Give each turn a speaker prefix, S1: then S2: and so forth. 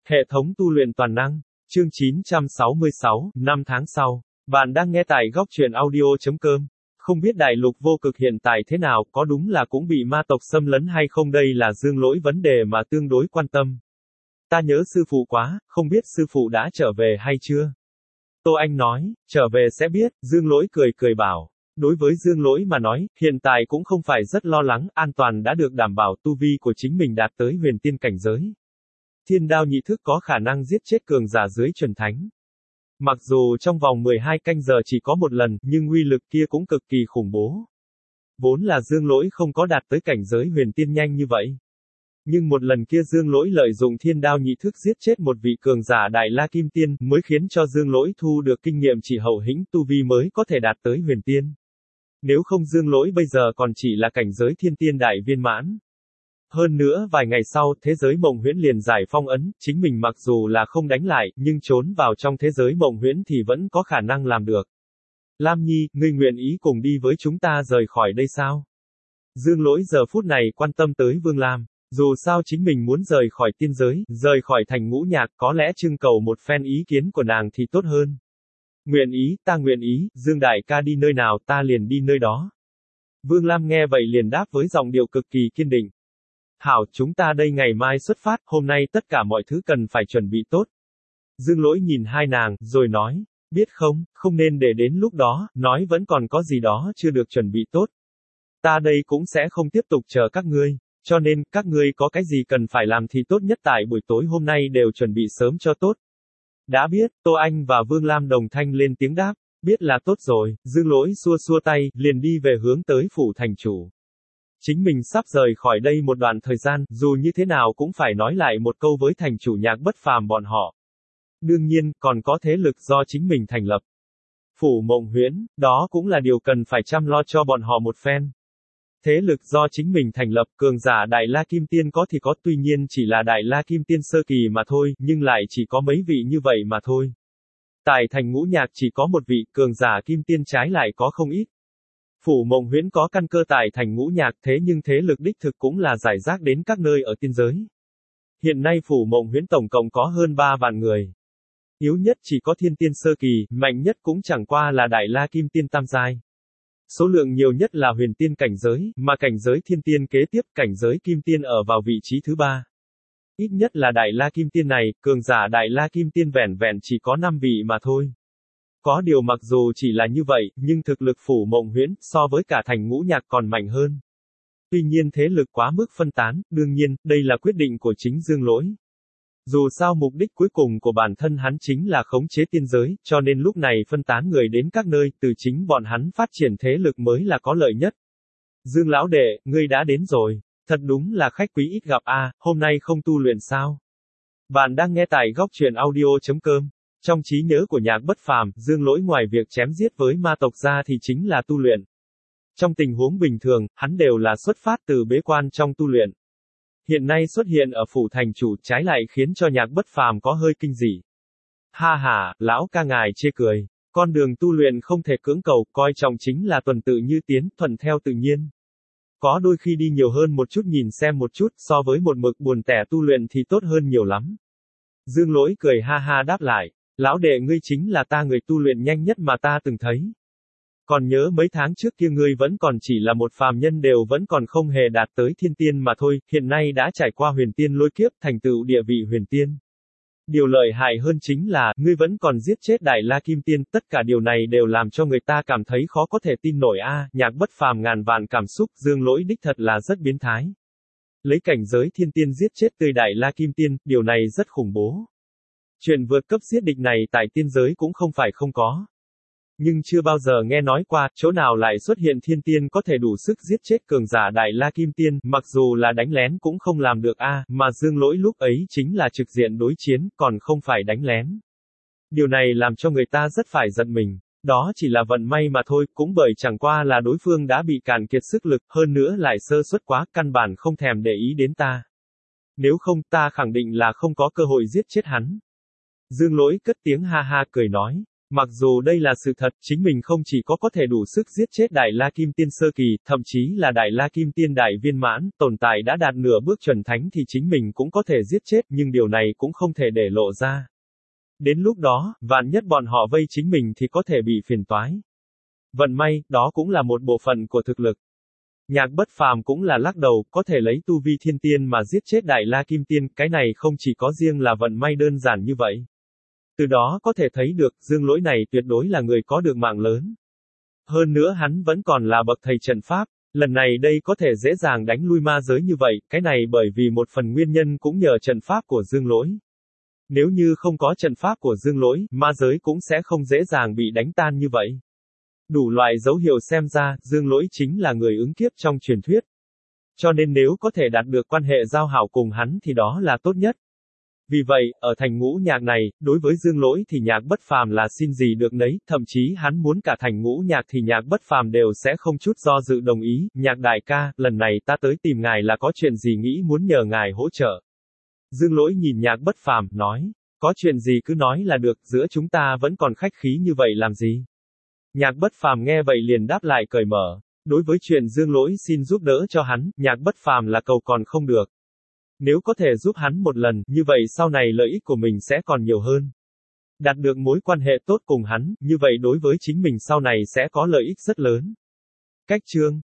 S1: Hệ thống tu luyện toàn năng. Chương 966, 5 tháng sau. Bạn đang nghe tại góc truyện audio.com. Không biết đại lục vô cực hiện tại thế nào, có đúng là cũng bị ma tộc xâm lấn hay không, đây là Dương Lỗi vấn đề mà tương đối quan tâm. Ta nhớ sư phụ quá, không biết sư phụ đã trở về hay chưa? Tô Anh nói, trở về sẽ biết, Dương Lỗi cười cười bảo. Đối với Dương Lỗi mà nói, hiện tại cũng không phải rất lo lắng, an toàn đã được đảm bảo, tu vi của chính mình đạt tới huyền tiên cảnh giới. Thiên đao nhị thức có khả năng giết chết cường giả dưới chuẩn thánh. Mặc dù trong vòng 12 canh giờ chỉ có một lần, nhưng uy lực kia cũng cực kỳ khủng bố. Vốn là Dương Lỗi không có đạt tới cảnh giới huyền tiên nhanh như vậy. Nhưng một lần kia Dương Lỗi lợi dụng thiên đao nhị thức giết chết một vị cường giả Đại La Kim Tiên, mới khiến cho Dương Lỗi thu được kinh nghiệm chỉ hậu hĩnh, tu vi mới có thể đạt tới huyền tiên. Nếu không Dương Lỗi bây giờ còn chỉ là cảnh giới thiên tiên đại viên mãn. Hơn nữa vài ngày sau, thế giới mộng huyễn liền giải phong ấn, chính mình mặc dù là không đánh lại, nhưng trốn vào trong thế giới mộng huyễn thì vẫn có khả năng làm được. Lam Nhi, ngươi nguyện ý cùng đi với chúng ta rời khỏi đây sao? Dương Lỗi giờ phút này quan tâm tới Vương Lam. Dù sao chính mình muốn rời khỏi tiên giới, rời khỏi thành Ngũ Nhạc, có lẽ trưng cầu một phen ý kiến của nàng thì tốt hơn. Nguyện ý, ta nguyện ý, Dương đại ca đi nơi nào ta liền đi nơi đó. Vương Lam nghe vậy liền đáp với giọng điệu cực kỳ kiên định. Hảo, chúng ta đây ngày mai xuất phát, hôm nay tất cả mọi thứ cần phải chuẩn bị tốt. Dương Lỗi nhìn hai nàng, rồi nói, biết không, không nên để đến lúc đó, nói vẫn còn có gì đó chưa được chuẩn bị tốt. Ta đây cũng sẽ không tiếp tục chờ các ngươi, cho nên, các ngươi có cái gì cần phải làm thì tốt nhất tại buổi tối hôm nay đều chuẩn bị sớm cho tốt. Đã biết, Tô Anh và Vương Lam đồng thanh lên tiếng đáp, biết là tốt rồi, Dương Lỗi xua xua tay, liền đi về hướng tới phủ thành chủ. Chính mình sắp rời khỏi đây một đoạn thời gian, dù như thế nào cũng phải nói lại một câu với thành chủ Nhạc Bất Phàm bọn họ. Đương nhiên, còn có thế lực do chính mình thành lập. Phủ Mộng Huyễn, đó cũng là điều cần phải chăm lo cho bọn họ một phen. Thế lực do chính mình thành lập, cường giả Đại La Kim Tiên có thì có, tuy nhiên chỉ là Đại La Kim Tiên sơ kỳ mà thôi, nhưng lại chỉ có mấy vị như vậy mà thôi. Tại thành Ngũ Nhạc chỉ có một vị, cường giả Kim Tiên trái lại có không ít. Phủ Mộng Huyễn có căn cơ tại thành Ngũ Nhạc, thế nhưng thế lực đích thực cũng là rải rác đến các nơi ở tiên giới. Hiện nay Phủ Mộng Huyễn tổng cộng có hơn 3 vạn người. Yếu nhất chỉ có thiên tiên sơ kỳ, mạnh nhất cũng chẳng qua là Đại La Kim Tiên tam giai. Số lượng nhiều nhất là huyền tiên cảnh giới, mà cảnh giới thiên tiên kế tiếp, cảnh giới kim tiên ở vào vị trí thứ 3. Ít nhất là Đại La Kim Tiên này, cường giả Đại La Kim Tiên vẻn vẹn chỉ có 5 vị mà thôi. Có điều mặc dù chỉ là như vậy, nhưng thực lực Phủ Mộng Huyễn, so với cả thành Ngũ Nhạc còn mạnh hơn. Tuy nhiên thế lực quá mức phân tán, đương nhiên, đây là quyết định của chính Dương Lỗi. Dù sao mục đích cuối cùng của bản thân hắn chính là khống chế tiên giới, cho nên lúc này phân tán người đến các nơi, từ chính bọn hắn phát triển thế lực mới là có lợi nhất. Dương lão đệ, ngươi đã đến rồi. Thật đúng là khách quý ít gặp a, hôm nay không tu luyện sao? Bạn đang nghe tại góc truyện audio.com. Trong trí nhớ của Nhạc Bất Phàm, Dương Lỗi ngoài việc chém giết với ma tộc ra thì chính là tu luyện. Trong tình huống bình thường, hắn đều là xuất phát từ bế quan trong tu luyện. Hiện nay xuất hiện ở phủ thành chủ, trái lại khiến cho Nhạc Bất Phàm có hơi kinh dị. Ha ha, lão ca ngài chê cười. Con đường tu luyện không thể cưỡng cầu, coi trọng chính là tuần tự như tiến, thuận theo tự nhiên. Có đôi khi đi nhiều hơn một chút nhìn xem một chút, so với một mực buồn tẻ tu luyện thì tốt hơn nhiều lắm. Dương Lỗi cười ha ha đáp lại. Lão đệ ngươi chính là ta người tu luyện nhanh nhất mà ta từng thấy. Còn nhớ mấy tháng trước kia ngươi vẫn còn chỉ là một phàm nhân, đều vẫn còn không hề đạt tới thiên tiên mà thôi, hiện nay đã trải qua huyền tiên lôi kiếp, thành tựu địa vị huyền tiên. Điều lợi hại hơn chính là, ngươi vẫn còn giết chết Đại La Kim Tiên, tất cả điều này đều làm cho người ta cảm thấy khó có thể tin nổi a. Nhạc Bất Phàm ngàn vạn cảm xúc, Dương Lỗi đích thật là rất biến thái. Lấy cảnh giới thiên tiên giết chết tươi Đại La Kim Tiên, điều này rất khủng bố. Chuyện vượt cấp giết địch này tại tiên giới cũng không phải không có. Nhưng chưa bao giờ nghe nói qua, chỗ nào lại xuất hiện thiên tiên có thể đủ sức giết chết cường giả Đại La Kim Tiên, mặc dù là đánh lén cũng không làm được a, mà Dương Lỗi lúc ấy chính là trực diện đối chiến, còn không phải đánh lén. Điều này làm cho người ta rất phải giận mình. Đó chỉ là vận may mà thôi, cũng bởi chẳng qua là đối phương đã bị cạn kiệt sức lực, hơn nữa lại sơ suất quá, căn bản không thèm để ý đến ta. Nếu không, ta khẳng định là không có cơ hội giết chết hắn. Dương Lỗi cất tiếng ha ha cười nói. Mặc dù đây là sự thật, chính mình không chỉ có thể đủ sức giết chết Đại La Kim Tiên sơ kỳ, thậm chí là Đại La Kim Tiên đại viên mãn, tồn tại đã đạt nửa bước chuẩn thánh thì chính mình cũng có thể giết chết, nhưng điều này cũng không thể để lộ ra. Đến lúc đó, vạn nhất bọn họ vây chính mình thì có thể bị phiền toái. Vận may, đó cũng là một bộ phận của thực lực. Nhạc Bất Phàm cũng là lắc đầu, có thể lấy tu vi thiên tiên mà giết chết Đại La Kim Tiên, cái này không chỉ có riêng là vận may đơn giản như vậy. Từ đó có thể thấy được, Dương Lỗi này tuyệt đối là người có được mạng lớn. Hơn nữa hắn vẫn còn là bậc thầy trận pháp, lần này đây có thể dễ dàng đánh lui ma giới như vậy, cái này bởi vì một phần nguyên nhân cũng nhờ trận pháp của Dương Lỗi. Nếu như không có trận pháp của Dương Lỗi, ma giới cũng sẽ không dễ dàng bị đánh tan như vậy. Đủ loại dấu hiệu xem ra, Dương Lỗi chính là người ứng kiếp trong truyền thuyết. Cho nên nếu có thể đạt được quan hệ giao hảo cùng hắn thì đó là tốt nhất. Vì vậy, ở thành Ngũ Nhạc này, đối với Dương Lỗi thì Nhạc Bất Phàm là xin gì được nấy, thậm chí hắn muốn cả thành Ngũ Nhạc thì Nhạc Bất Phàm đều sẽ không chút do dự đồng ý. Nhạc đại ca, lần này ta tới tìm ngài là có chuyện gì nghĩ muốn nhờ ngài hỗ trợ. Dương Lỗi nhìn Nhạc Bất Phàm, nói, có chuyện gì cứ nói là được, giữa chúng ta vẫn còn khách khí như vậy làm gì. Nhạc Bất Phàm nghe vậy liền đáp lại cởi mở. Đối với chuyện Dương Lỗi xin giúp đỡ cho hắn, Nhạc Bất Phàm là cầu còn không được. Nếu có thể giúp hắn một lần, như vậy sau này lợi ích của mình sẽ còn nhiều hơn. Đạt được mối quan hệ tốt cùng hắn, như vậy đối với chính mình sau này sẽ có lợi ích rất lớn. Cách chương